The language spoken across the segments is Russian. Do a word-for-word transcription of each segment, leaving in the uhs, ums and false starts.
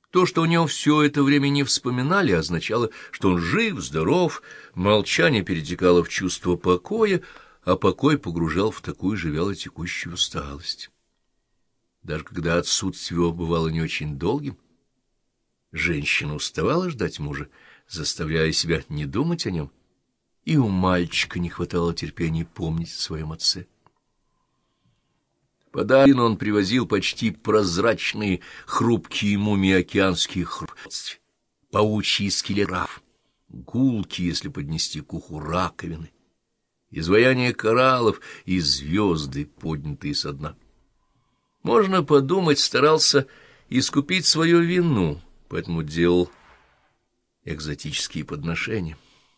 То, что о нем все это время не вспоминали, означало, что он жив, здоров, молчание перетекало в чувство покоя, а покой погружал в такую же вялотекущую усталость. Даже когда отсутствие его бывало не очень долгим, женщина уставала ждать мужа, заставляя себя не думать о нем, и у мальчика не хватало терпения помнить о своем отце. Подарин он привозил почти прозрачные, хрупкие мумии океанских хрупкостей, паучьи скелетов, гулки, если поднести к уху, раковины, изваяния кораллов и звезды, поднятые со дна. Можно подумать, старался искупить свою вину, поэтому делал экзотические подношения.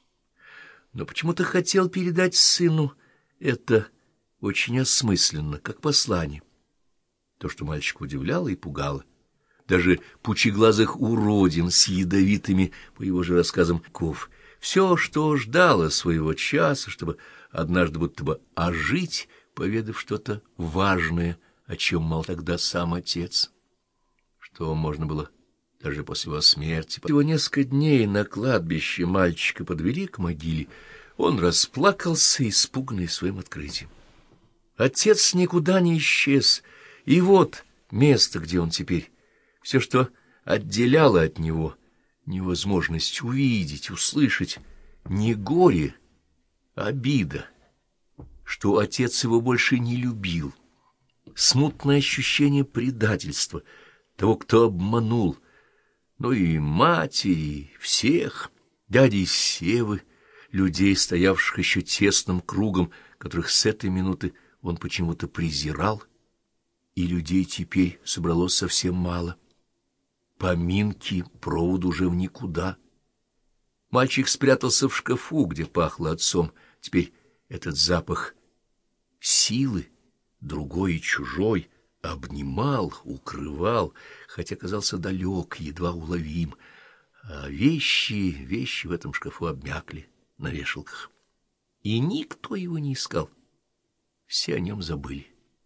Но почему-то хотел передать сыну это очень осмысленно, как послание. То, что мальчика удивляло и пугало. Даже пучеглазых уродин с ядовитыми, по его же рассказам, ков. Все, что ждало своего часа, чтобы однажды будто бы ожить, поведав что-то важное, о чем мал тогда сам отец. Что можно было даже после его смерти. Всего несколько дней на кладбище мальчика подвели к могиле. Он расплакался, испуганный своим открытием. Отец никуда не исчез, и вот место, где он теперь. Все, что отделяло от него невозможность увидеть, услышать, не горе, а обида, что отец его больше не любил, смутное ощущение предательства, того, кто обманул, но и матери, всех, дяди Севы, людей, стоявших еще тесным кругом, которых с этой минуты он почему-то презирал, и людей теперь собралось совсем мало. Поминки, провод уже в никуда. Мальчик спрятался в шкафу, где пахло отцом. Теперь этот запах силы, другой и чужой, обнимал, укрывал, хотя казался далек, едва уловим. А вещи, вещи в этом шкафу обмякли на вешалках. И никто его не искал. Все о нем забыли.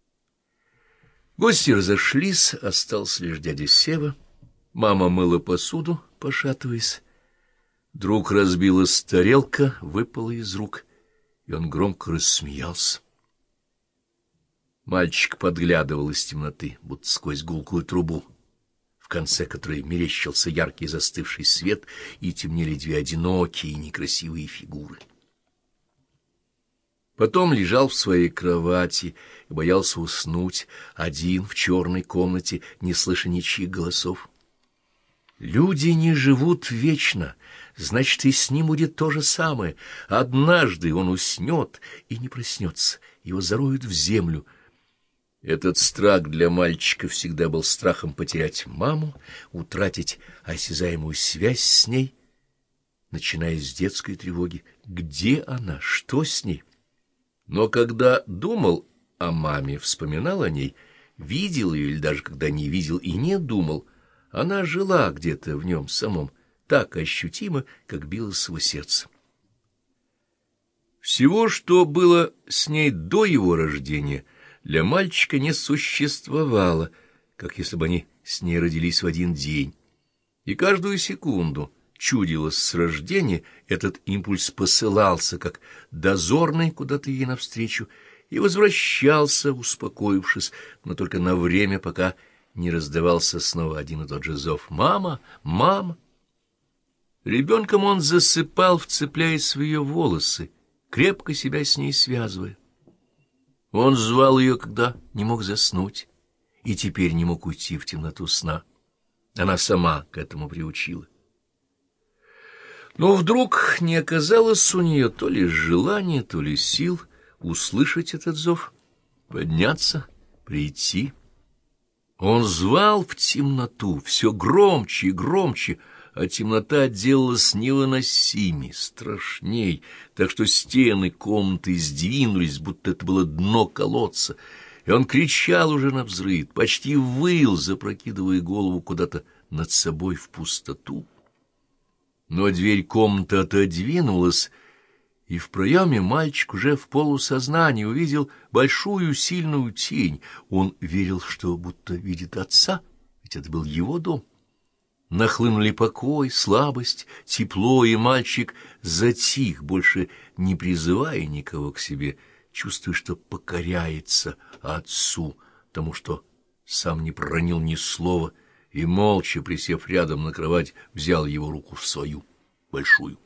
Гости разошлись, остался лишь дядя Сева. Мама мыла посуду, пошатываясь. Вдруг разбилась тарелка, выпала из рук, и он громко рассмеялся. Мальчик подглядывал из темноты, будто сквозь гулкую трубу, в конце которой мерещился яркий застывший свет, и темнели две одинокие и некрасивые фигуры. Потом лежал в своей кровати и боялся уснуть, один в черной комнате, не слыша ничьих голосов. Люди не живут вечно, значит, и с ним будет то же самое. Однажды он уснет и не проснется, его зароют в землю. Этот страх для мальчика всегда был страхом потерять маму, утратить осязаемую связь с ней, начиная с детской тревоги. Где она? Что с ней? Но когда думал о маме, вспоминал о ней, видел ее или даже когда не видел и не думал, она жила где-то в нем самом, так ощутимо, как билось его сердце. Всего, что было с ней до его рождения, для мальчика не существовало, как если бы они с ней родились в один день. И каждую секунду чудилось с рождения, этот импульс посылался, как дозорный куда-то ей навстречу, и возвращался, успокоившись, но только на время, пока не раздавался снова один и тот же зов: «Мама! Мама!». Ребенком он засыпал, вцепляясь в ее волосы, крепко себя с ней связывая. Он звал ее, когда не мог заснуть, и теперь не мог уйти в темноту сна. Она сама к этому приучила. Но вдруг не оказалось у нее то ли желания, то ли сил услышать этот зов, подняться, прийти. Он звал в темноту все громче и громче, а темнота делалась невыносимей, страшней, так что стены комнаты сдвинулись, будто это было дно колодца, и он кричал уже навзрыд, почти выл, запрокидывая голову куда-то над собой в пустоту. Но дверь комнаты отодвинулась, и в проеме мальчик уже в полусознании увидел большую сильную тень. Он верил, что будто видит отца, ведь это был его дом. нахлынули покой, слабость, тепло, и мальчик затих, больше не призывая никого к себе, чувствуя, что покоряется отцу, тому, что сам не проронил ни слова, и, молча присев рядом на кровать, взял его руку в свою большую.